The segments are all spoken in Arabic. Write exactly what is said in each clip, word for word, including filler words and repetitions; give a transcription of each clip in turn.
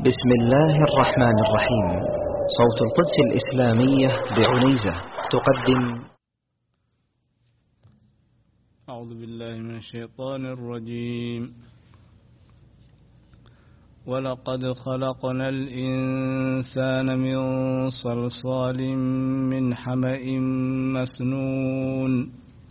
بسم الله الرحمن الرحيم. صوت القدس الإسلامية بعنيزة تقدم. أعوذ بالله من الشيطان الرجيم. ولقد خلقنا الإنسان من صلصال من حمأ مسنون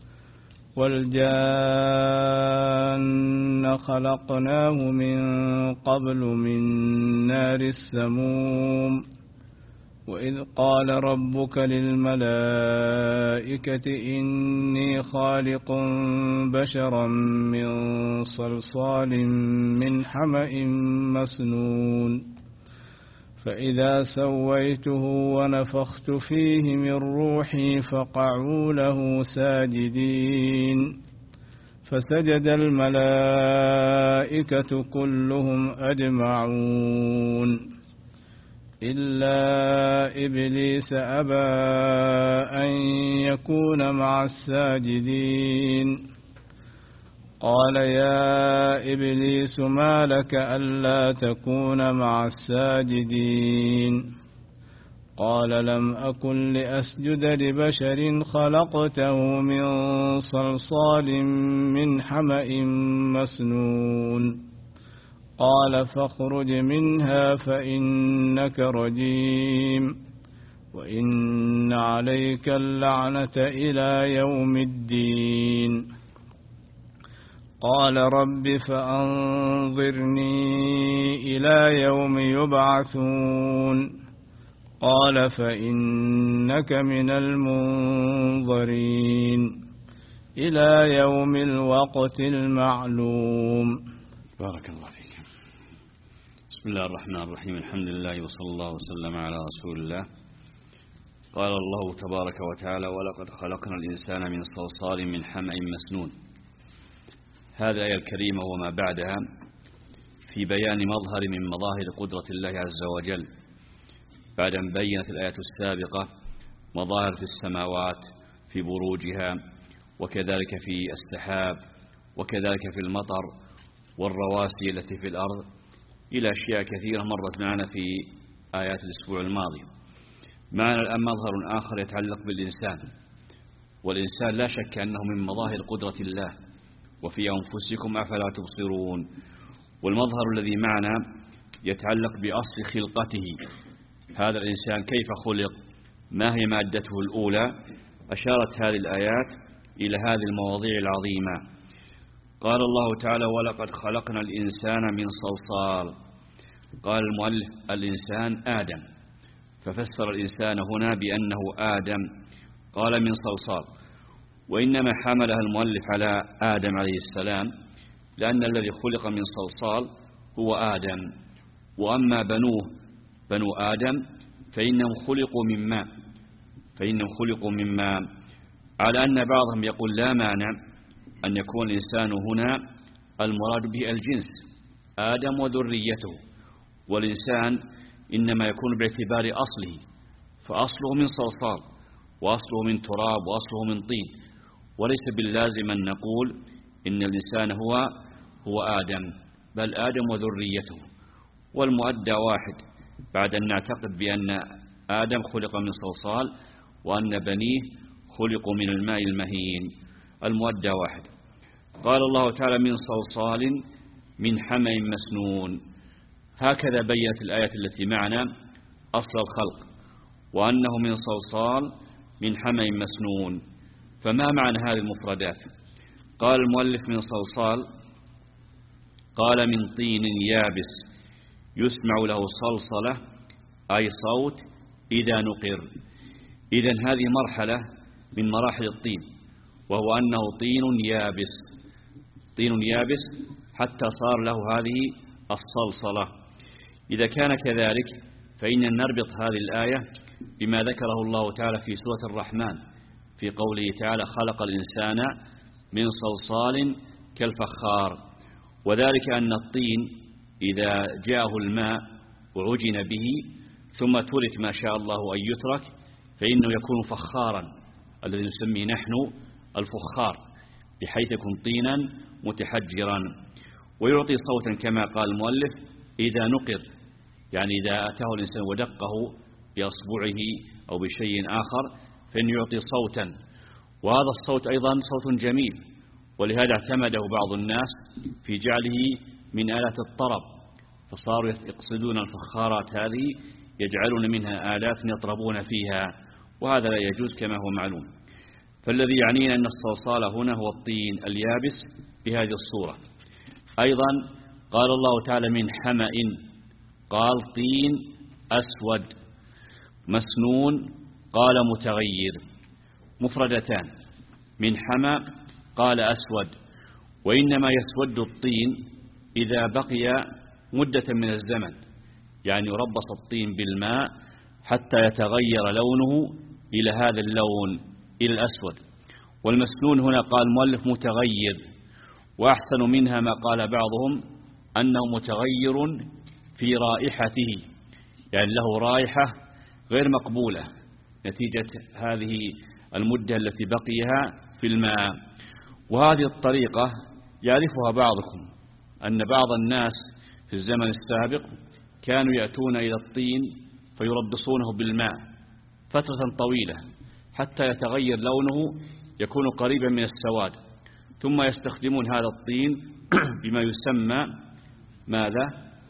والجان خلقناه من قبل من نار السموم وإذ قال ربك للملائكة إني خالق بشرا من صلصال من حمأ مسنون فإذا سويته ونفخت فيه من روحي فقعوا له ساجدين فسجد الملائكة كلهم أجمعون إلا إبليس أبى أن يكون مع الساجدين قال يا إبليس ما لك ألا تكون مع الساجدين قال لم أكن لأسجد لبشر خلقته من صلصال من حمأ مسنون قال فاخرج منها فإنك رجيم وإن عليك اللعنة إلى يوم الدين قال رب فأنظرني إلى يوم يبعثون قال فإنك من المنظرين إلى يوم الوقت المعلوم. بارك الله فيك. بسم الله الرحمن الرحيم. الحمد لله وصلى الله وسلم على رسول الله. قال الله تبارك وتعالى ولقد خلقنا الإنسان من صلصال من حمأ مسنون. هذه الآية الكريمة وما بعدها في بيان مظهر من مظاهر قدرة الله عز وجل، بعد أن بينت الآية السابقة مظاهر في السماوات في بروجها، وكذلك في السحاب، وكذلك في المطر والرواسي التي في الأرض، إلى أشياء كثيرة مرت معنا في آيات الأسبوع الماضي. معنا الآن مظهر آخر يتعلق بالإنسان، والإنسان لا شك أنه من مظاهر قدرة الله، وفي أنفسكم أفلا تبصرون. والمظهر الذي معنا يتعلق بأصل خلقته، هذا الإنسان كيف خلق، ما هي مادته الأولى. أشارت هذه الآيات إلى هذه المواضيع العظيمة. قال الله تعالى ولقد خلقنا الإنسان من صلصال. قال المؤلف الإنسان آدم، ففسر الإنسان هنا بأنه آدم، قال من صلصال، وإنما حملها المؤلف على آدم عليه السلام لأن الذي خلق من صلصال هو آدم، وأما بنوه بنو آدم فإنهم خلقوا من ماء فإنهم خلقوا من ماء على أن بعضهم يقول لا مانع أن يكون الإنسان هنا المراد به الجنس آدم وذريته، والإنسان إنما يكون باعتبار أصله، فأصله من صلصال وأصله من تراب وأصله من طين، وليس باللازم أن نقول إن الإنسان هو هو آدم، بل آدم وذريته، والمؤدى واحد بعد أن نعتقد بأن آدم خلق من صلصال وأن بنيه خلقوا من الماء المهين، المؤدى واحد. قال الله تعالى من صلصال من حمأ مسنون. هكذا بيّنت الآية التي معنا أصل الخلق، وأنه من صلصال من حمأ مسنون. فما معنى هذه المفردات؟ قال المؤلف من صلصال، قال من طين يابس يسمع له صلصلة، أي صوت إذا نقر. إذن هذه مرحلة من مراحل الطين، وهو أنه طين يابس طين يابس حتى صار له هذه الصلصلة. إذا كان كذلك فإن نربط هذه الآية بما ذكره الله تعالى في سورة الرحمن في قوله تعالى خلق الإنسان من صلصال كالفخار، وذلك أن الطين إذا جاءه الماء وعجن به ثم ترك ما شاء الله أن يترك فإنه يكون فخارا، الذي نسميه نحن الفخار، بحيث يكون طينا متحجرا ويعطي صوتا كما قال المؤلف إذا نقر، يعني إذا أتاه الإنسان ودقه بأصبعه أو بشيء آخر فإن يعطي صوتا، وهذا الصوت أيضا صوت جميل، ولهذا اعتمده بعض الناس في جعله من آلات الطرب، فصاروا يقصدون الفخارات هذه يجعلون منها آلات يطربون فيها، وهذا لا يجوز كما هو معلوم. فالذي يعنينا أن الصلصال هنا هو الطين اليابس بهذه الصورة. أيضا قال الله تعالى من حمأ، قال طين أسود، مسنون قال متغير، مفردتان. من حمأ قال أسود، وإنما يسود الطين إذا بقي مدة من الزمن، يعني يربص الطين بالماء حتى يتغير لونه إلى هذا اللون، إلى الأسود. والمسنون هنا قال مؤلف متغير، وأحسن منها ما قال بعضهم أنه متغير في رائحته، يعني له رائحة غير مقبولة نتيجة هذه المدة التي بقيها في الماء. وهذه الطريقة يعرفها بعضكم، أن بعض الناس في الزمن السابق كانوا يأتون إلى الطين فيربصونه بالماء فترة طويلة حتى يتغير لونه يكون قريبا من السواد، ثم يستخدمون هذا الطين بما يسمى ماذا؟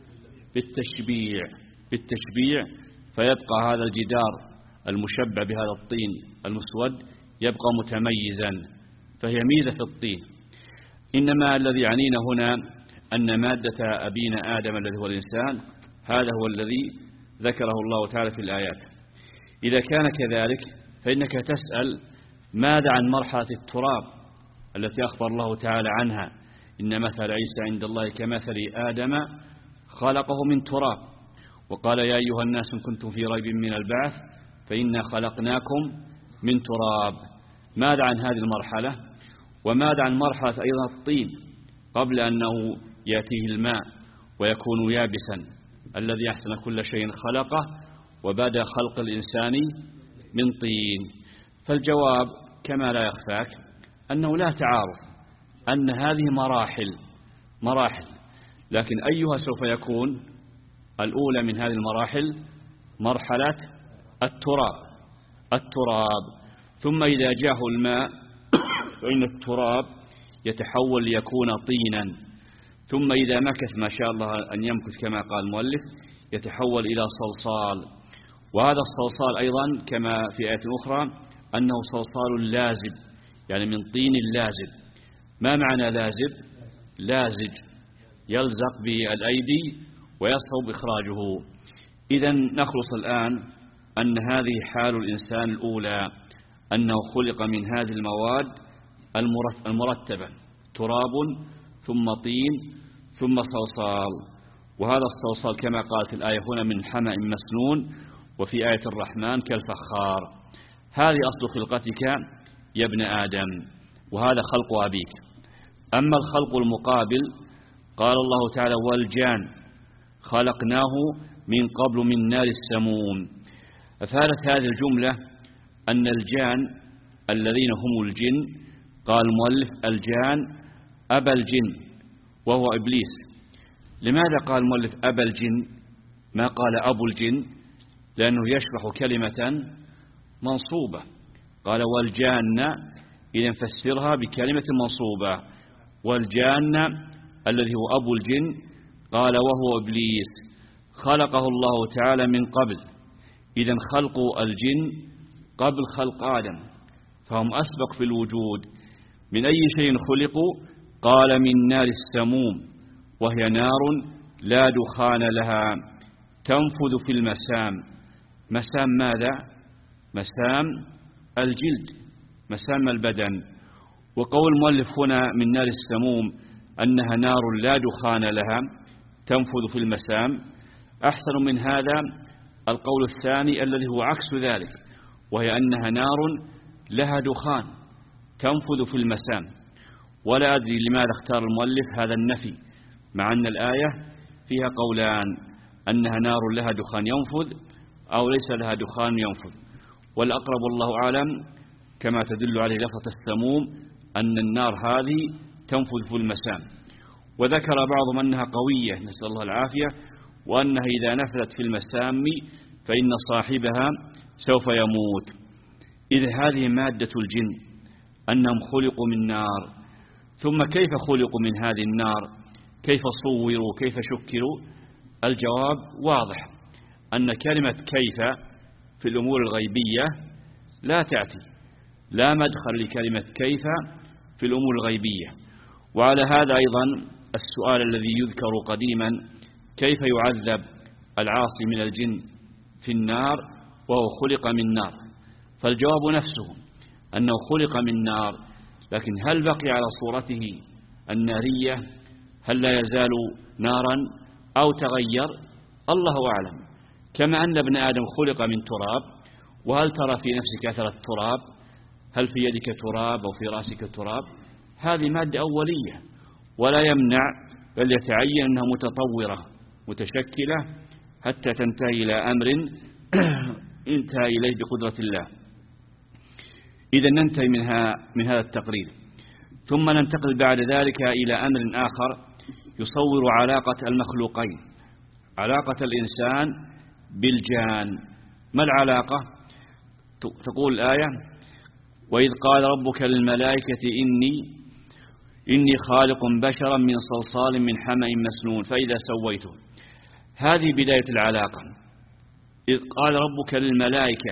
بالتشبيع بالتشبيع فيبقى هذا الجدار المشبع بهذا الطين المسود يبقى متميزا، فهي ميزة في الطين. إنما الذي يعنينا هنا أن مادة أبينا آدم الذي هو الإنسان هذا هو الذي ذكره الله تعالى في الآيات. إذا كان كذلك فإنك تسأل ماذا عن مرحلة التراب التي أخبر الله تعالى عنها، إن مثل عيسى عند الله كمثل آدم خلقه من تراب، وقال يا أيها الناس إن كنتم في ريب من البعث فإنا خلقناكم من تراب. ماذا عن هذه المرحلة؟ وماذا عن مرحلة أيضا الطين قبل أنه يأتيه الماء ويكون يابسا، الذي أحسن كل شيء خلقه وبدأ خلق الإنسان من طين. فالجواب كما لا يخفاك أنه لا تعارض، أن هذه مراحل مراحل لكن أيها سوف يكون الأولى من هذه المراحل؟ مرحلة التراب التراب ثم إذا جاءه الماء فإن التراب يتحول ليكون طينا، ثم إذا مكث ما شاء الله أن يمكث كما قال المؤلف يتحول إلى صلصال. وهذا الصلصال أيضا كما في آية أخرى أنه صلصال لازب، يعني من طين لازب. ما معنى لازب؟ لازج، يلزق بالأيدي ويصعب إخراجه. إذن نخلص الآن أن هذه حال الإنسان الأولى، أنه خلق من هذه المواد المرتبة، تراب ثم طين ثم صلصال. وهذا الصلصال كما قالت الآية هنا من حمأ مسنون، وفي آية الرحمن كالفخار. هذه أصل خلقتك يا ابن آدم، وهذا خلق أبيك. أما الخلق المقابل قال الله تعالى والجان خلقناه من قبل من نار السموم. أفادت هذه الجملة أن الجان الذين هم الجن، قال المؤلف الجان أبا الجن وهو إبليس. لماذا قال المؤلف أبا الجن ما قال أبو الجن؟ لأنه يشرح كلمة منصوبة، قال والجان إذا نفسرها بكلمة منصوبة، والجان الذي هو أبو الجن قال وهو إبليس خلقه الله تعالى من قبل. إذا خلق الجن قبل خلق آدم، فهم أسبق في الوجود. من أي شيء خلقوا؟ قال من نار السموم، وهي نار لا دخان لها تنفذ في المسام. مسام ماذا؟ مسام الجلد، مسام البدن. وقول المؤلف هنا من نار السموم أنها نار لا دخان لها تنفذ في المسام. أحسن من هذا القول الثاني الذي هو عكس ذلك، وهي أنها نار لها دخان تنفذ في المسام. ولا أدري لماذا اختار المؤلف هذا النفي، مع أن الآية فيها قولان، أنها نار لها دخان ينفذ أو ليس لها دخان ينفذ. والأقرب الله أعلم كما تدل عليه لفظة السموم أن النار هذه تنفذ في المسام. وذكر بعضهم أنها قوية نسأل الله العافية، وأنها إذا نفذت في المسام فإن صاحبها سوف يموت. إذ هذه مادة الجن أنهم خلقوا من نار. ثم كيف خلقوا من هذه النار؟ كيف صوروا؟ كيف شكلوا؟ الجواب واضح، أن كلمة كيف في الأمور الغيبية لا تأتي، لا مدخل لكلمة كيف في الأمور الغيبية. وعلى هذا أيضا السؤال الذي يذكر قديما: كيف يعذب العاصي من الجن في النار وهو خلق من نار؟ فالجواب نفسه، أنه خلق من نار، لكن هل بقي على صورته النارية؟ هل لا يزال نارا أو تغير؟ الله أعلم. كما أن ابن آدم خلق من تراب، وهل ترى في نفسك أثر التراب؟ هل في يدك تراب أو في رأسك تراب؟ هذه مادة أولية، ولا يمنع بل يتعين أنها متطورة متشكلة حتى تنتهي إلى أمر انتهى إليه بقدرة الله. إذا ننتهي منها من هذا التقرير، ثم ننتقل بعد ذلك إلى أمر آخر يصور علاقة المخلوقين، علاقة الإنسان بالجان. ما العلاقة؟ تقول الآية: وإذ قال ربك للملائكة إني إني خالق بشرا من صلصال من حمأ مسنون فإذا سويته. هذه بداية العلاقة. إذ قال ربك للملائكة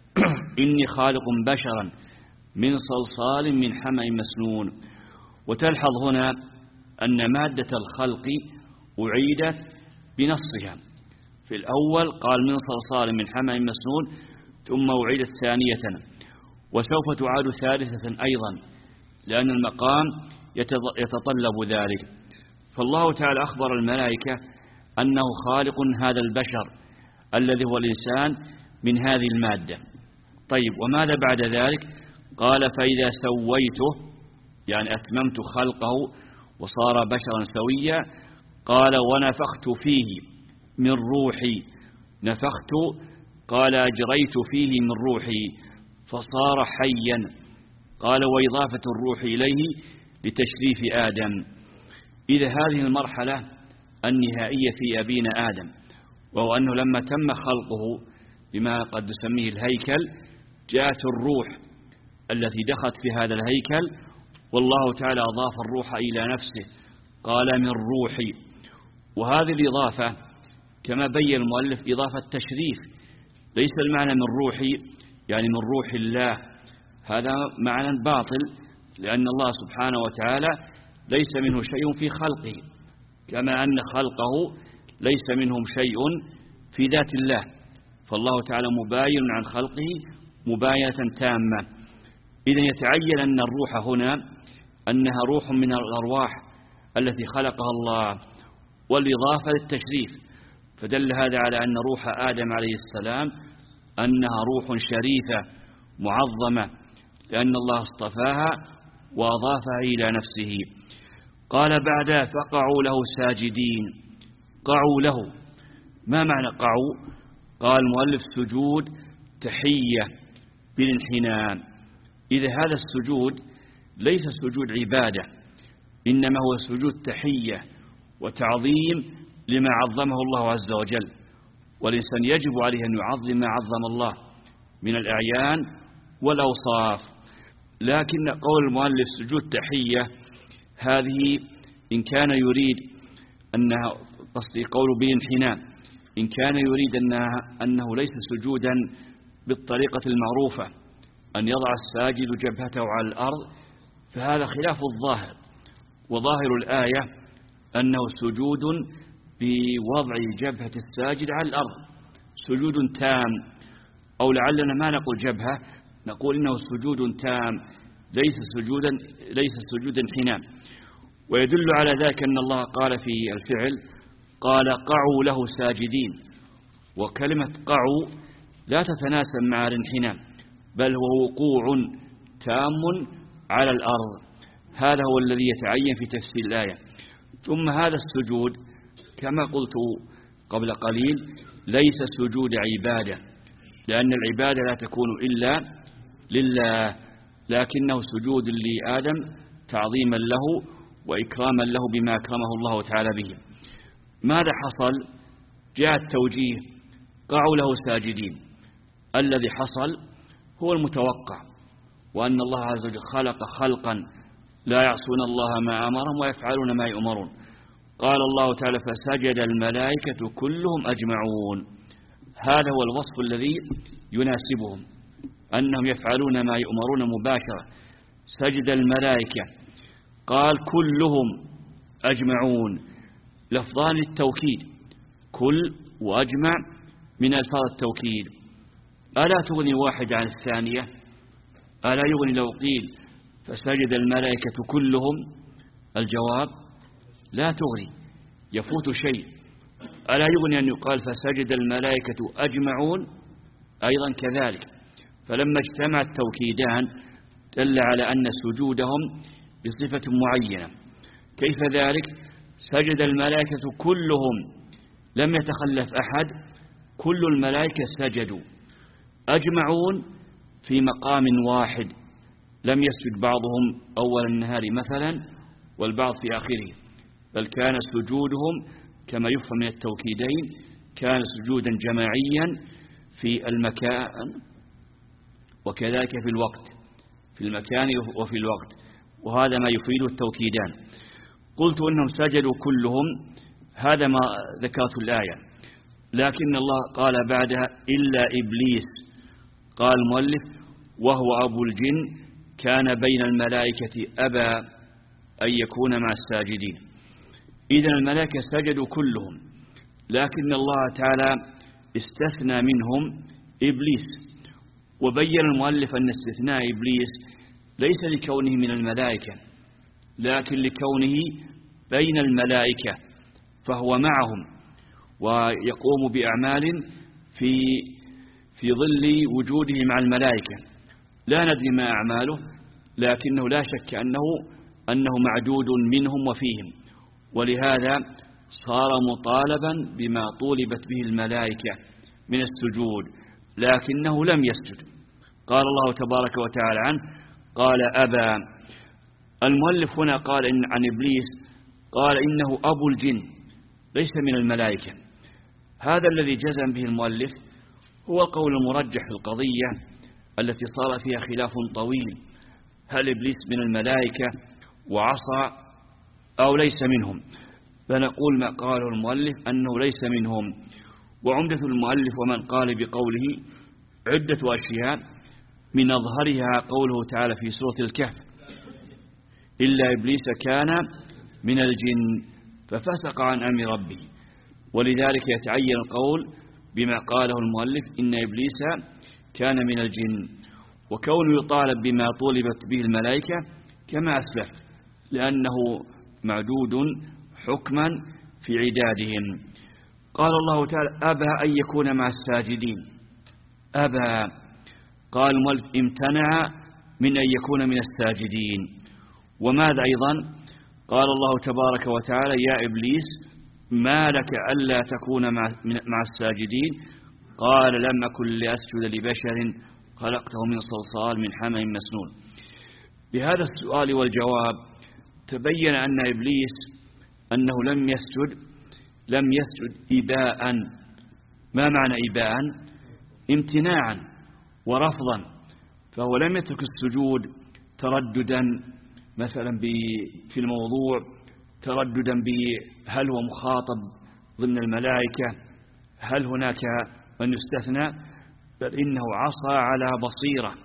إني خالق بشرا من صلصال من حمأ مسنون. وتلحظ هنا أن مادة الخلق أعيدت بنصها. في الأول قال من صلصال من حمأ مسنون، ثم أعيدت ثانية، وسوف تعاد ثالثة أيضا، لأن المقام يتطلب ذلك. فالله تعالى أخبر الملائكة أنه خالق هذا البشر الذي هو الإنسان من هذه المادة. طيب، وماذا بعد ذلك؟ قال فإذا سويته، يعني أتممت خلقه وصار بشرا سويا، قال ونفخت فيه من روحي. نفخت قال أجريت فيه من روحي فصار حيا. قال وإضافة الروح إليه لتشريف آدم. إذا هذه المرحلة النهائية في أبينا آدم، وهو أنه لما تم خلقه بما قد نسميه الهيكل، جاءت الروح التي دخلت في هذا الهيكل، والله تعالى أضاف الروح إلى نفسه، قال من روحي. وهذه الإضافة كما بين المؤلف إضافة تشريف، ليس المعنى من روحي يعني من روح الله، هذا معنى باطل، لأن الله سبحانه وتعالى ليس منه شيء في خلقه، كما أن خلقه ليس منهم شيء في ذات الله، فالله تعالى مباين عن خلقه مباينة تامة. إذا يتعين أن الروح هنا أنها روح من الأرواح التي خلقها الله، والإضافة للتشريف، فدل هذا على أن روح آدم عليه السلام أنها روح شريفة معظمة، لأن الله اصطفاها وأضافها إلى نفسه. قال بعد فقعوا له ساجدين. قعوا له، ما معنى قعوا؟ قال المؤلف سجود تحية بالانحناء. إذا هذا السجود ليس سجود عبادة، إنما هو سجود تحية وتعظيم لما عظمه الله عز وجل، والإنسان يجب عليه أن يعظم ما عظم الله من الأعيان والأوصاف. لكن قول المؤلف سجود تحية هذه إن كان يريد أنها قصدي قول بالانحناء، إن كان يريد أنها أنه ليس سجودا بالطريقة المعروفة أن يضع الساجد جبهته على الأرض، فهذا خلاف الظاهر، وظاهر الآية أنه سجود بوضع جبهة الساجد على الأرض، سجود تام، أو لعلنا ما نقول جبهة، نقول إنه سجود تام ليس سجودا ليس سجودا انحناء. ويدل على ذلك أن الله قال في الفعل قال قعوا له ساجدين، وكلمة قعوا لا تتناسب مع الانحناء، بل هو وقوع تام على الأرض. هذا هو الذي يتعين في تفسير الآية. ثم هذا السجود كما قلت قبل قليل ليس سجود عبادة، لأن العبادة لا تكون إلا لله، لكنه سجود لآدم تعظيما له وإكراما له بما أكرمه الله تعالى به. ماذا حصل؟ جاء التوجيه قعوا له ساجدين. الذي حصل هو المتوقع، وأن الله عز وجل خلق خلقا لا يعصون الله ما أمرهم ويفعلون ما يؤمرون. قال الله تعالى فسجد الملائكة كلهم أجمعون. هذا هو الوصف الذي يناسبهم، أنهم يفعلون ما يؤمرون مباشرة. سجد الملائكة، قال كلهم أجمعون، لفظان التوكيد، كل وأجمع من ألفاظ التوكيد. ألا تغني واحد عن الثانية؟ ألا يغني لو قيل فسجد الملائكة كلهم؟ الجواب لا تغني، يفوت شيء. ألا يغني أن يقال فسجد الملائكة أجمعون؟ أيضا كذلك. فلما اجتمع التوكيدان دل على أن سجودهم بصفة معينة. كيف ذلك؟ سجد الملائكة كلهم، لم يتخلف أحد، كل الملائكة سجدوا. أجمعون في مقام واحد، لم يسجد بعضهم أول النهار مثلا والبعض في آخره، بل كان سجودهم كما يفهم من التوكيدين كان سجودا جماعيا في المكان وكذلك في الوقت، في المكان وفي الوقت، وهذا ما يفيد التوكيدان. قلت أنهم سجدوا كلهم، هذا ما ذكرت الآية، لكن الله قال بعدها إلا إبليس. قال المؤلف وهو أبو الجن كان بين الملائكة أبى أن يكون مع الساجدين. إذن الملائكة سجدوا كلهم، لكن الله تعالى استثنى منهم إبليس. وبين المؤلف أن استثناء إبليس ليس لكونه من الملائكة، لكن لكونه بين الملائكة، فهو معهم ويقوم بأعمال في في ظل وجوده مع الملائكة. لا ندري ما أعماله، لكنه لا شك أنه أنه معدود منهم وفيهم، ولهذا صار مطالبا بما طولبت به الملائكة من السجود، لكنه لم يسجد. قال الله تبارك وتعالى عنه قال أبى. المؤلف هنا قال إن عن إبليس قال إنه أبو الجن ليس من الملائكة. هذا الذي جزم به المؤلف هو القول المرجح في القضية التي صار فيها خلاف طويل، هل إبليس من الملائكة وعصى أو ليس منهم؟ فنقول ما قاله المؤلف أنه ليس منهم. وعمدة المؤلف ومن قال بقوله عدة أشياء، من أظهرها قوله تعالى في سورة الكهف إلا إبليس كان من الجن ففسق عن أمر ربه، ولذلك يتعين القول بما قاله المؤلف إن إبليس كان من الجن، وكونه يطالب بما طولبت به الملائكة كما أسلف، لأنه معدود حكما في عدادهم. قال الله تعالى أبى أن يكون مع الساجدين. أبى، قال المؤلف امتنع من أن يكون من الساجدين. وماذا أيضا؟ قال الله تبارك وتعالى يا إبليس ما لك ألا تكون مع الساجدين؟ قال لم أكن لأسجد لبشر خلقته من صلصال من حمأ مسنون. بهذا السؤال والجواب تبين أن إبليس أنه لم يسجد لم يسجد إباء. ما معنى إباء؟ امتناعا ورفضا، فهو لم يترك السجود ترددا مثلا في الموضوع، ترددا بهل هو مخاطب ضمن الملائكة، هل هناك من يستثنى، بل إنه عصى على بصيرة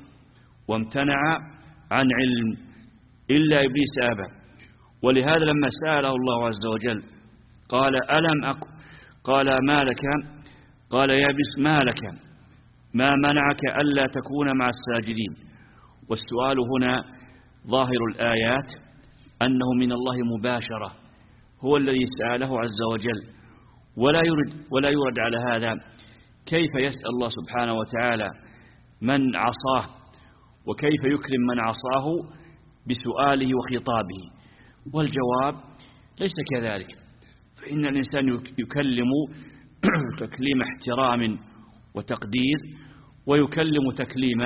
وامتنع عن علم. إلا إبليس أبى. ولهذا لما سأله الله عز وجل قال ألم أكن، قال ما لك، قال يا إبليس ما لك، ما منعك ألا تكون مع الساجدين. والسؤال هنا ظاهر الآيات أنه من الله مباشرة، هو الذي سأله عز وجل، ولا يرد ولا يرد على هذا كيف يسأل الله سبحانه وتعالى من عصاه، وكيف يكرم من عصاه بسؤاله وخطابه؟ والجواب ليس كذلك، فإن الإنسان يكلم تكليم احترام وتقدير، ويكلم تكليم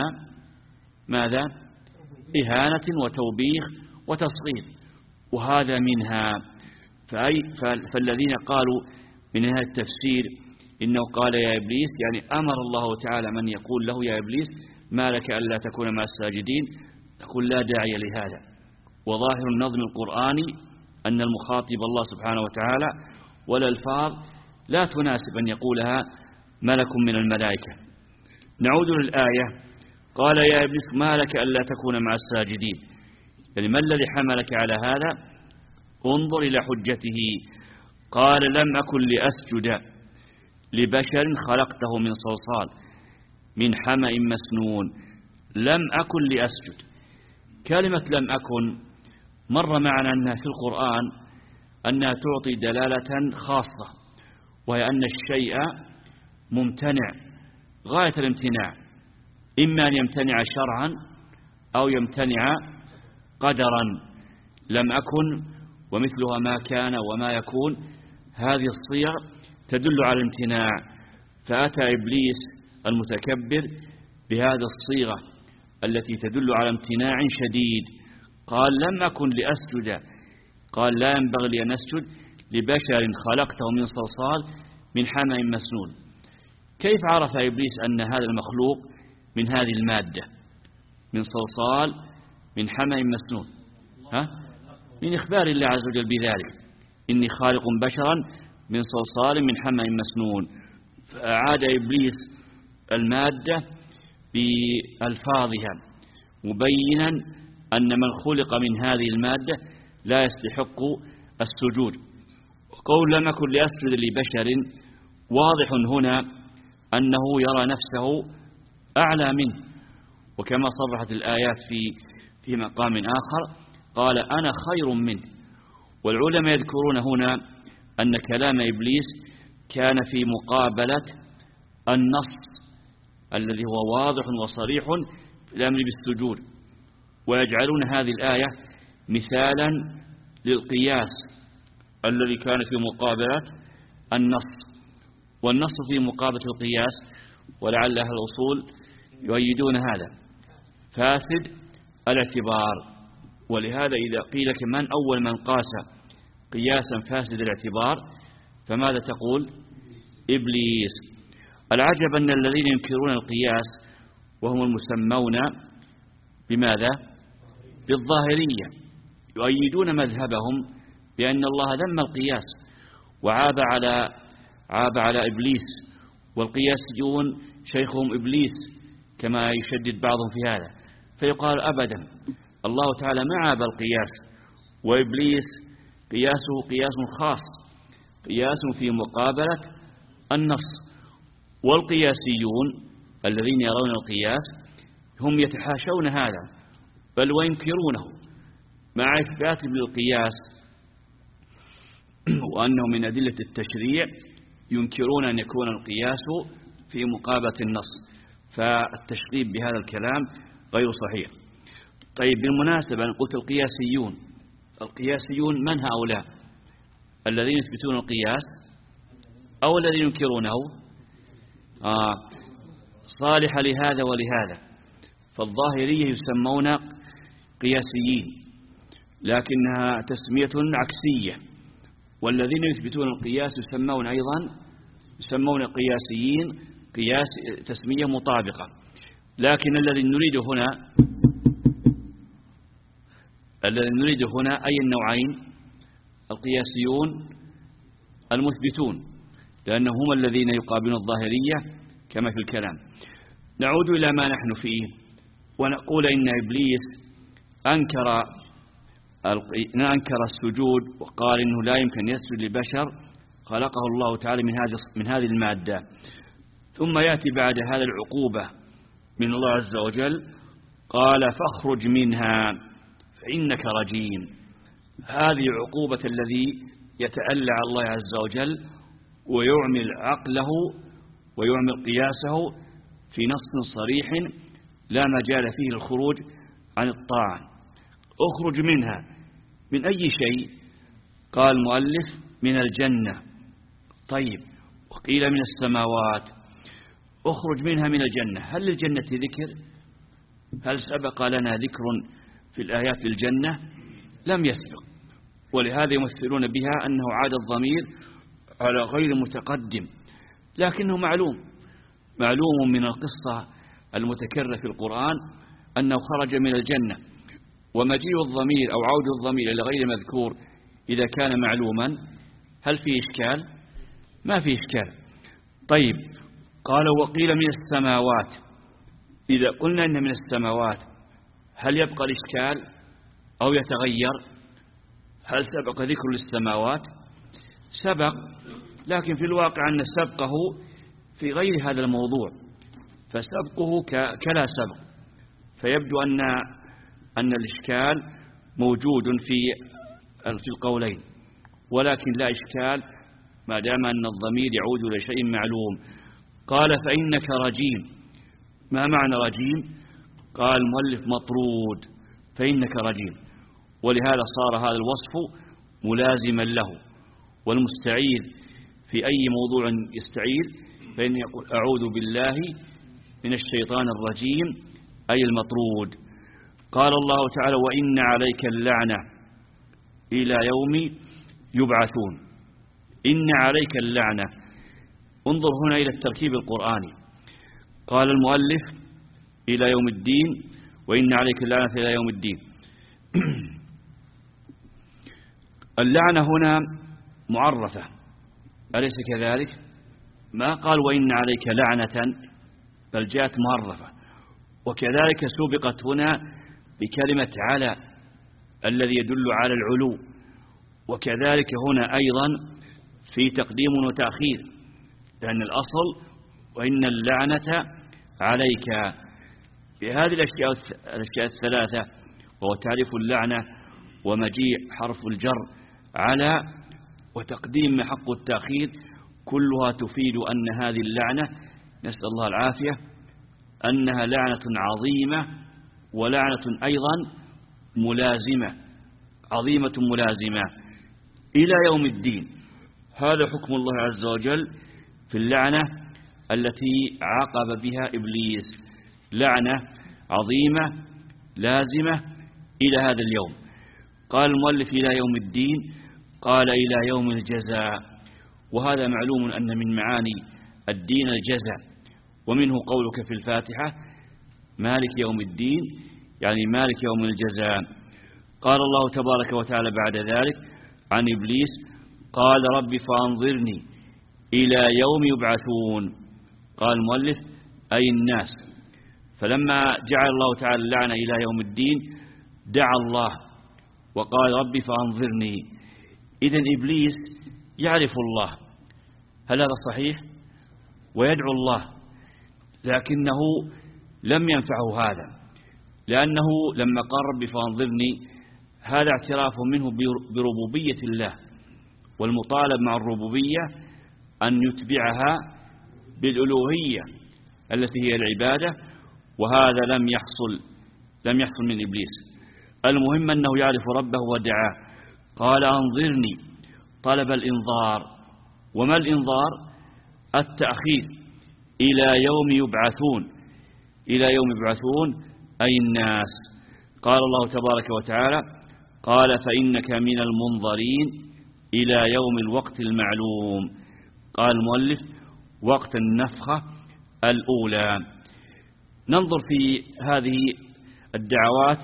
ماذا؟ إهانة وتوبيخ وتصغير، وهذا منها. فأي فالذين قالوا من هذا التفسير إنه قال يا إبليس، يعني أمر الله تعالى من يقول له يا إبليس ما لك ألا تكون مع الساجدين، تقول لا داعي لهذا. وظاهر النظم القرآني أن المخاطب الله سبحانه وتعالى، والألفاظ لا تناسب أن يقولها ملك من الملائكة. نعود للآية، قال يا إبليس ما لك ألا تكون مع الساجدين، يعني ما الذي حملك على هذا؟ انظر إلى حجته. قال لم أكن لأسجد لبشر خلقته من صلصال من حمأ مسنون. لم أكن لأسجد، كلمة لم أكن مر معنا أنها في القرآن أنها تعطي دلالة خاصة، وهي أن الشيء ممتنع غاية الامتناع، إما أن يمتنع شرعا أو يمتنع قدرا. لم أكن ومثلها ما كان وما يكون، هذه الصيغ تدل على الامتناع. فأتى إبليس المتكبر بهذه الصيغة التي تدل على امتناع شديد. قال لم أكن لأسجد، قال لا ينبغي لي أن أسجد لبشر خلقته من صلصال من حمأ مسنون. كيف عرف إبليس أن هذا المخلوق من هذه المادة من صلصال من حمأ مسنون؟ ها؟ من إخبار الله عز وجل بذلك، إني خالق بشرا من صلصال من حمأ مسنون. فأعاد إبليس المادة بألفاظها مبينا أن من خلق من هذه المادة لا يستحق السجود. قول لم أكن لأسجد لبشر واضح هنا أنه يرى نفسه أعلى منه، وكما صرحت الآيات في في مقام آخر قال أنا خير منه. والعلماء يذكرون هنا أن كلام إبليس كان في مقابلة النص الذي هو واضح وصريح في الأمر بالسجود، ويجعلون هذه الآية مثالا للقياس الذي كان في مقابلة النص. والنص في مقابلة القياس، ولعل أهل الأصول يؤيدون هذا، فاسد الاعتبار. ولهذا إذا قيل لك من أول من قاس قياسا فاسد الاعتبار فماذا تقول؟ إبليس. العجب أن الذين ينكرون القياس وهم المسمون بماذا؟ بالظاهرية يؤيدون مذهبهم بأن الله ذم القياس وعاب على عاب على إبليس، والقياسيون شيخهم إبليس كما يشدد بعضهم في هذا. فيقال أبدا الله تعالى ما عاب القياس، وإبليس قياسه قياس خاص، قياس في مقابلة النص. والقياسيون الذين يرون القياس هم يتحاشون هذا بل وينكرونه مع إثبات للقياس وأنه من أدلة التشريع، ينكرون أن يكون القياس في مقابلة النص. فالتشغيب بهذا الكلام غير صحيح. طيب بالمناسبة أنا قلت القياسيون، القياسيون من هؤلاء؟ الذين يثبتون القياس أو الذين ينكرونه؟ آه صالح لهذا ولهذا. فالظاهرية يسمون قياسيين لكنها تسمية عكسية، والذين يثبتون القياس يسمون أيضا يسمون قياسيين، قياس تسمية مطابقة. لكن الذي نريد هنا الذي نريد هنا أي النوعين؟ القياسيون المثبتون، لأنهم هم الذين يقابلون الظاهرية كما في الكلام. نعود إلى ما نحن فيه ونقول إن إبليس أنكر أنكر السجود وقال إنه لا يمكن يسجد لبشر خلقه الله تعالى من هذه من هذه المادة. ثم يأتي بعد هذا العقوبة من الله عز وجل، قال فاخرج منها فإنك رجيم. هذه عقوبة الذي يتألى على الله عز وجل ويعمل عقله ويعمل قياسه في نص صريح لا مجال فيه الخروج عن الطاعة. اخرج منها من أي شيء؟ قال المؤلف من الجنة. طيب وقيل من السماوات. اخرج منها من الجنة، هل للجنة ذكر؟ هل سبق لنا ذكر في الآيات للجنة؟ لم يسبق، ولهذا يمثلون بها أنه عاد الضمير على غير متقدم، لكنه معلوم معلوم من القصة المتكررة في القرآن أنه خرج من الجنة. ومجيء الضمير أو عود الضمير إلى غير مذكور إذا كان معلوما هل في إشكال؟ ما في إشكال. طيب، قال وقيل من السماوات. إذا قلنا إن من السماوات هل يبقى الإشكال أو يتغير؟ هل سبق ذكر للسماوات؟ سبق، لكن في الواقع أن سبقه في غير هذا الموضوع، فسبقه كلا سبق، فيبدو أن أن الإشكال موجود في في القولين، ولكن لا إشكال ما دام أن الضمير يعود إلى شيء معلوم. قال فإنك رجيم. ما معنى رجيم؟ قال المؤلف مطرود، فإنك رجيم، ولهذا صار هذا الوصف ملازما له. والمستعيذ في أي موضوع يستعيذ فإن يقول أعوذ بالله من الشيطان الرجيم أي المطرود. قال الله تعالى وإن عليك اللعنة إلى يوم يبعثون. إن عليك اللعنة، انظر هنا إلى التركيب القرآني. قال المؤلف إلى يوم الدين، وإن عليك اللعنة إلى يوم الدين. اللعنة هنا معرفة أليس كذلك؟ ما قال وإن عليك لعنة، بل جاءت معرفة. وكذلك سبقت هنا بكلمة على الذي يدل على العلو. وكذلك هنا أيضا في تقديم وتأخير، لأن الأصل وإن اللعنة عليك. في هذه الأشياء الأشياء الثلاثة، وهو تعريف اللعنة ومجيء حرف الجر على وتقديم حق التأخير، كلها تفيد أن هذه اللعنة نسأل الله العافية أنها لعنة عظيمة، ولعنة أيضا ملازمة، عظيمة ملازمة إلى يوم الدين. هذا حكم الله عز وجل في اللعنة التي عاقب بها إبليس، لعنة عظيمة لازمة إلى هذا اليوم. قال المؤلف إلى يوم الدين، قال إلى يوم الجزاء. وهذا معلوم أن من معاني الدين الجزاء، ومنه قولك في الفاتحة مالك يوم الدين، يعني مالك يوم الجزاء. قال الله تبارك وتعالى بعد ذلك عن إبليس قال رب فأنظرني إلى يوم يبعثون. قال المؤلف أي الناس. فلما جعل الله تعالى اللعنة إلى يوم الدين دعا الله وقال رب فأنظرني. إذن إبليس يعرف الله، هل هذا صحيح؟ ويدعو الله، لكنه لم ينفعه هذا، لأنه لما قال رب فأنظرني هذا اعتراف منه بربوبية الله، والمطالب مع الربوبية أن يتبعها بالألوهية التي هي العبادة، وهذا لم يحصل لم يحصل من إبليس. المهم أنه يعرف ربه ودعاه. قال أنظرني، طلب الإنظار. وما الإنظار؟ التأخير إلى يوم يبعثون. إلى يوم يبعثون أي الناس. قال الله تبارك وتعالى قال فإنك من المنظرين إلى يوم الوقت المعلوم. قال المؤلف وقت النفخة الأولى. ننظر في هذه الدعوات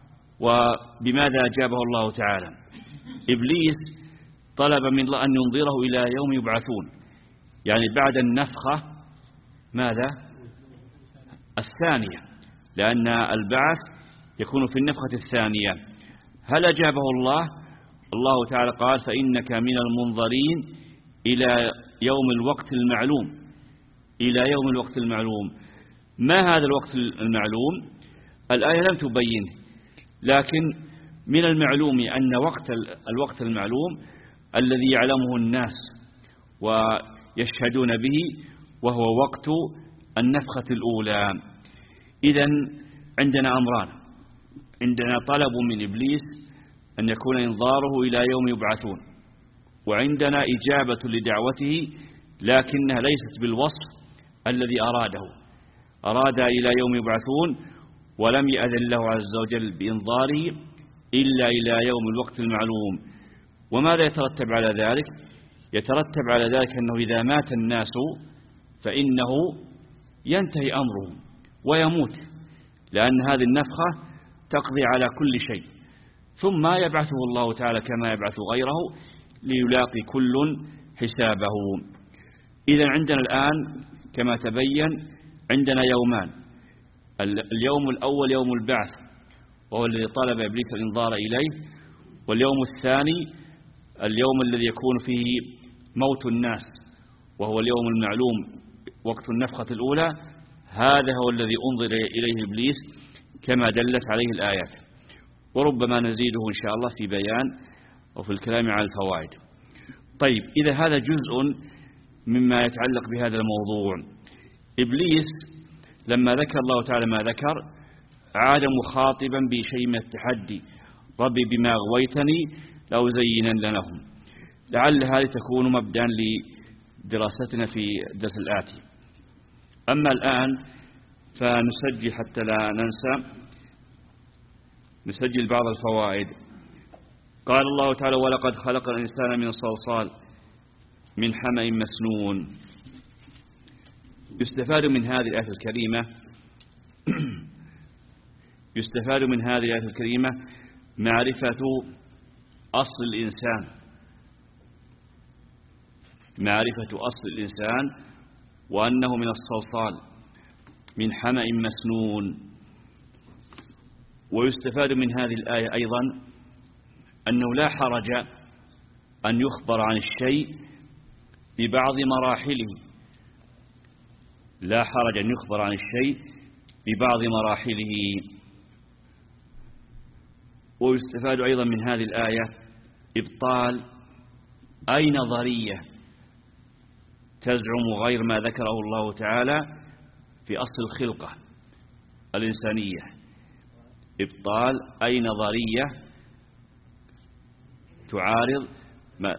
وبماذا أجابه الله تعالى. إبليس طلب من الله أن ينظره إلى يوم يبعثون، يعني بعد النفخة ماذا؟ الثانية، لأن البعث يكون في النفخة الثانية. هل أجابه الله؟ الله تعالى قال فإنك من المنظرين إلى يوم الوقت المعلوم. إلى يوم الوقت المعلوم. ما هذا الوقت المعلوم؟ الآية لم تبينه، لكن من المعلوم أن وقت الوقت المعلوم الذي يعلمه الناس ويشهدون به، وهو وقت النفخة الأولى. إذن عندنا أمران: عندنا طلب من إبليس أن يكون إنظاره إلى يوم يبعثون، وعندنا إجابة لدعوته لكنها ليست بالوصف الذي أراده. أراد إلى يوم يبعثون ولم يأذن له عز وجل بإنظاره إلا إلى يوم الوقت المعلوم. وماذا يترتب على ذلك؟ يترتب على ذلك أنه إذا مات الناس فإنه ينتهي أمره ويموت، لأن هذه النفخة تقضي على كل شيء، ثم يبعثه الله تعالى كما يبعث غيره ليلاقي كل حسابه. إذن عندنا الآن كما تبين عندنا يومان، اليوم الأول يوم البعث وهو الذي طلب إبليس الإنظار إليه، واليوم الثاني اليوم الذي يكون فيه موت الناس وهو اليوم المعلوم وقت النفخة الأولى، هذا هو الذي أنظر إليه إبليس كما دلت عليه الآيات، وربما نزيده إن شاء الله في بيان وفي الكلام على الفوائد. طيب، إذا هذا جزء مما يتعلق بهذا الموضوع. إبليس لما ذكر الله تعالى ما ذكر عاد مخاطبا بشيء من التحدي: ربي بما أغويتني لأزينن لهم. لعل هذه تكون مبدأ لدراستنا في الدرس الآتي. أما الآن فنسجل حتى لا ننسى، نسجل بعض الفوائد. قال الله تعالى: ولقد خلق الإنسان من صلصال من حمأ مسنون. يستفاد من هذه الآية الكريمة يستفاد من هذه الآية الكريمة معرفة أصل الإنسان معرفة أصل الإنسان وأنه من الصلصال من حمأ مسنون. ويستفاد من هذه الآية أيضا أنه لا حرج أن يخبر عن الشيء ببعض مراحله لا حرج أن يخبر عن الشيء ببعض مراحله. ويستفاد أيضا من هذه الآية إبطال أي نظرية تزعم غير ما ذكره الله تعالى في أصل الخلقة الإنسانية. إبطال أي نظرية تعارض ما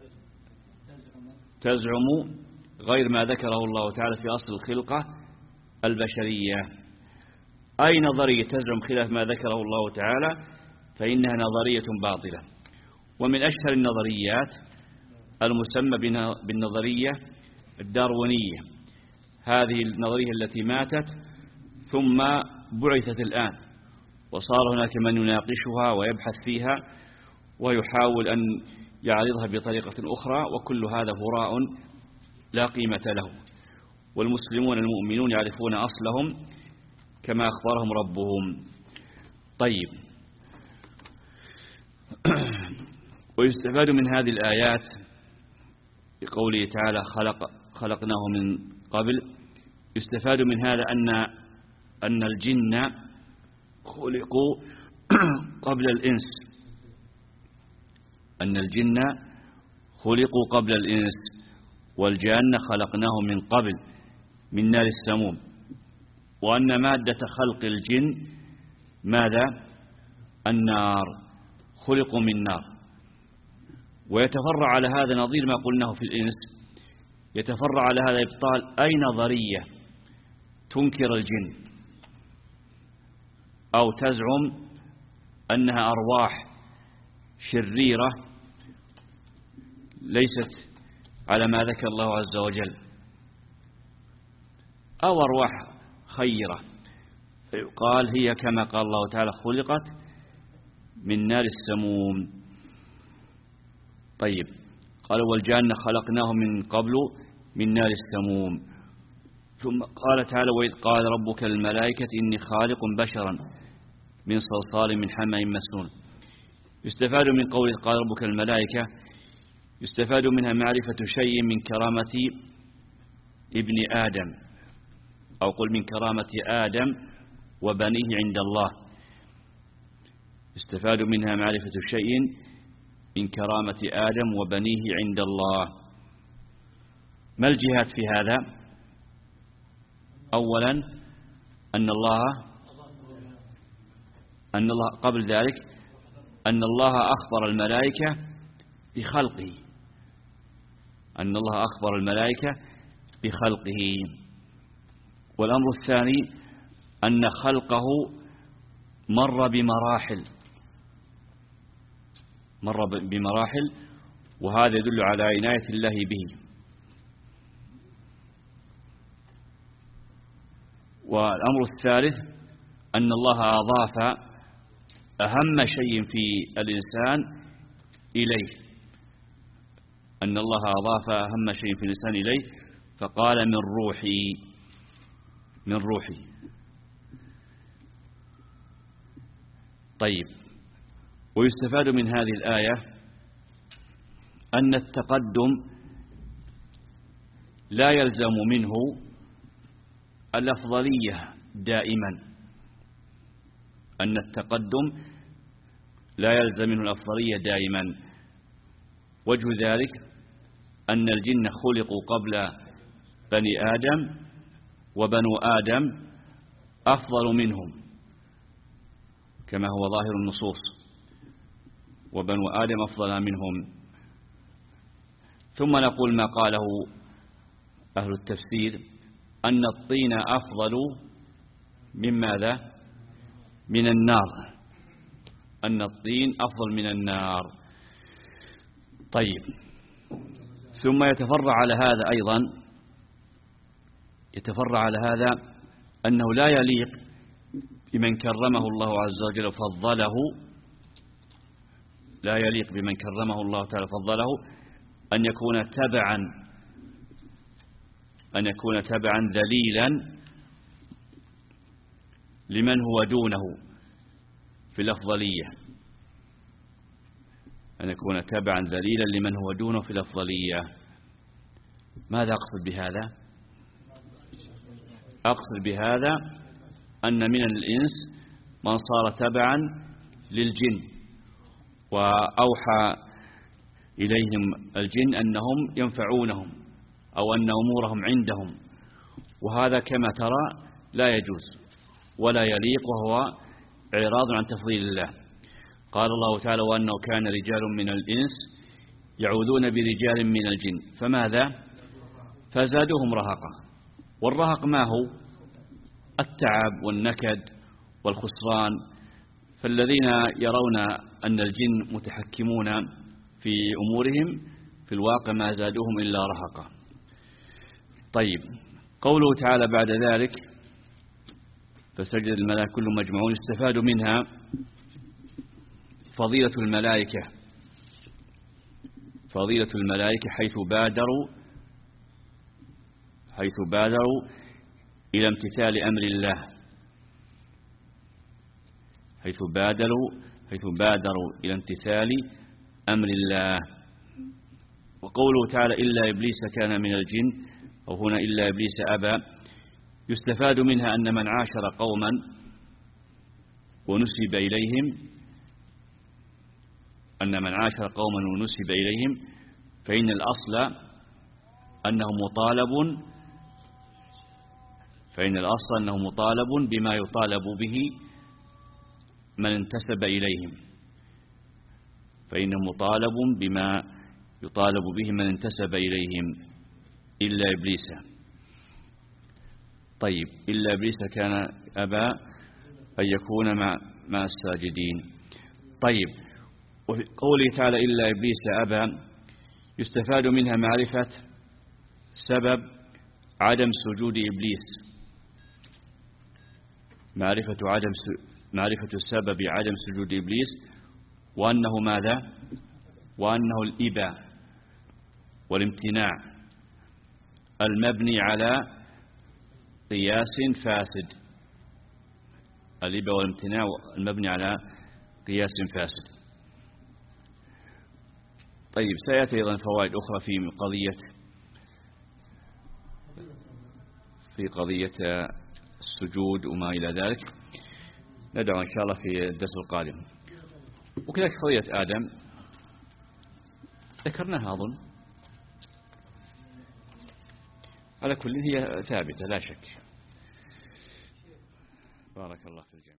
تزعم غير ما ذكره الله تعالى في أصل الخلقة البشرية. أي نظرية تزعم خلاف ما ذكره الله تعالى فإنها نظرية باطلة. ومن أشهر النظريات المسمى بالنظرية الداروينية، هذه النظرية التي ماتت ثم بعثت الآن، وصار هناك من يناقشها ويبحث فيها ويحاول أن يعرضها بطريقة أخرى، وكل هذا هراء لا قيمة له. والمسلمون المؤمنون يعرفون أصلهم كما أخبرهم ربهم. طيب، ويستفاد من هذه الآيات بقوله تعالى خلق خلقناه من قبل. يستفاد من هذا أن أن الجن خلقوا قبل الإنس أن الجن خلقوا قبل الإنس والجان خلقناه من قبل من نار السموم، وأن مادة خلق الجن ماذا؟ النار، خلقوا من نار. ويتفرع على هذا نظير ما قلناه في الإنس، يتفرع على هذا إبطال أي نظرية تنكر الجن أو تزعم أنها أرواح شريرة ليست على ما ذكر الله عز وجل، أو أرواح خيرة، قال هي كما قال الله تعالى خلقت من نار السموم. طيب، قال والجان خلقناه من قبل من نار السموم. ثم قال تعالى وإذ قال ربك للملائكة إني خالق بشرا من صلصال من حمأ مسنون. يستفاد من قوله قال ربك للملائكة، يستفاد منها معرفة شيء من كرامة ابن آدم، أو قل من كرامة آدم وبنيه عند الله. يستفاد منها معرفة شيء من كرامة آدم وبنيه عند الله. ما الجهات في هذا؟ أولا أن الله أن الله قبل ذلك أن الله أخبر الملائكة بخلقه أن الله أخبر الملائكة بخلقه. والأمر الثاني أن خلقه مر بمراحل مر بمراحل وهذا يدل على عناية الله به. والأمر الثالث أن الله أضاف أهم شيء في الإنسان إليه، أن الله أضاف أهم شيء في الإنسان إليه فقال من روحي، من روحي. طيب، ويستفاد من هذه الآية أن التقدم لا يلزم منه الأفضلية دائما، أن التقدم لا يلزم منه الأفضلية دائما. وجه ذلك أن الجن خلقوا قبل بني آدم، وبنو آدم أفضل منهم كما هو ظاهر النصوص، وبنو آدم أفضل منهم. ثم نقول ما قاله أهل التفسير أن الطين أفضل من ماذا؟ من النار، أن الطين أفضل من النار. طيب، ثم يتفرع على هذا أيضا، يتفرع على هذا أنه لا يليق بمن كرمه الله عز وجل وفضله، لا يليق بمن كرمه الله تعالى وفضله أن يكون تبعا أن يكون تبعا ذليلا لمن هو دونه في الأفضلية، أن يكون تبعا ذليلا لمن هو دونه في الأفضلية. ماذا أقصد بهذا؟ أقصد بهذا أن من الإنس من صار تبعا للجن، وأوحى إليهم الجن أنهم ينفعونهم أو أن أمورهم عندهم، وهذا كما ترى لا يجوز ولا يليق، وهو إعراض عن تفضيل الله. قال الله تعالى وأنه كان رجال من الإنس يعوذون برجال من الجن فماذا؟ فزادوهم رهقا. والرهق ما هو؟ التعب والنكد والخسران. فالذين يرون أن الجن متحكمون في أمورهم في الواقع ما زادوهم إلا رهقا. طيب، قوله تعالى بعد ذلك فسجد الملائكة كلهم مجمعون، يستفاد منها فضيلة الملائكة، فضيلة الملائكة حيث بادروا حيث بادروا إلى امتثال أمر الله، حيث بادروا حيث بادروا إلى امتثال أمر الله. وقوله تعالى إلا إبليس كان من الجن، أو هنا إلا إبليس أبى، يستفاد منها أن من عاشر قوما ونسب إليهم أن من عاشر قوما ونسب إليهم فإن الأصل أنه مطالب فإن الأصل أنه مطالب بما يطالب به من انتسب إليهم فإنه مطالب بما يطالب به من انتسب إليهم إلا إبليس. طيب، إلا إبليس كان أبى أن يكون مع مع الساجدين. طيب، وفي قوله تعالى إلا إبليس أبى يستفاد منها معرفة سبب عدم سجود إبليس، معرفة عدم معرفة سبب عدم سجود إبليس، وأنه ماذا؟ وأنه الإباء والامتناع المبني على قياس فاسد، الإباء والامتناع المبني على قياس فاسد. طيب، سيأتي أيضا فوائد أخرى في قضية في قضية السجود وما إلى ذلك، ندعو إن شاء الله في الدرس القادم. وكذلك قضية آدم ذكرناها أظن، على كل هي ثابتة لا شك. بارك الله في الجميع.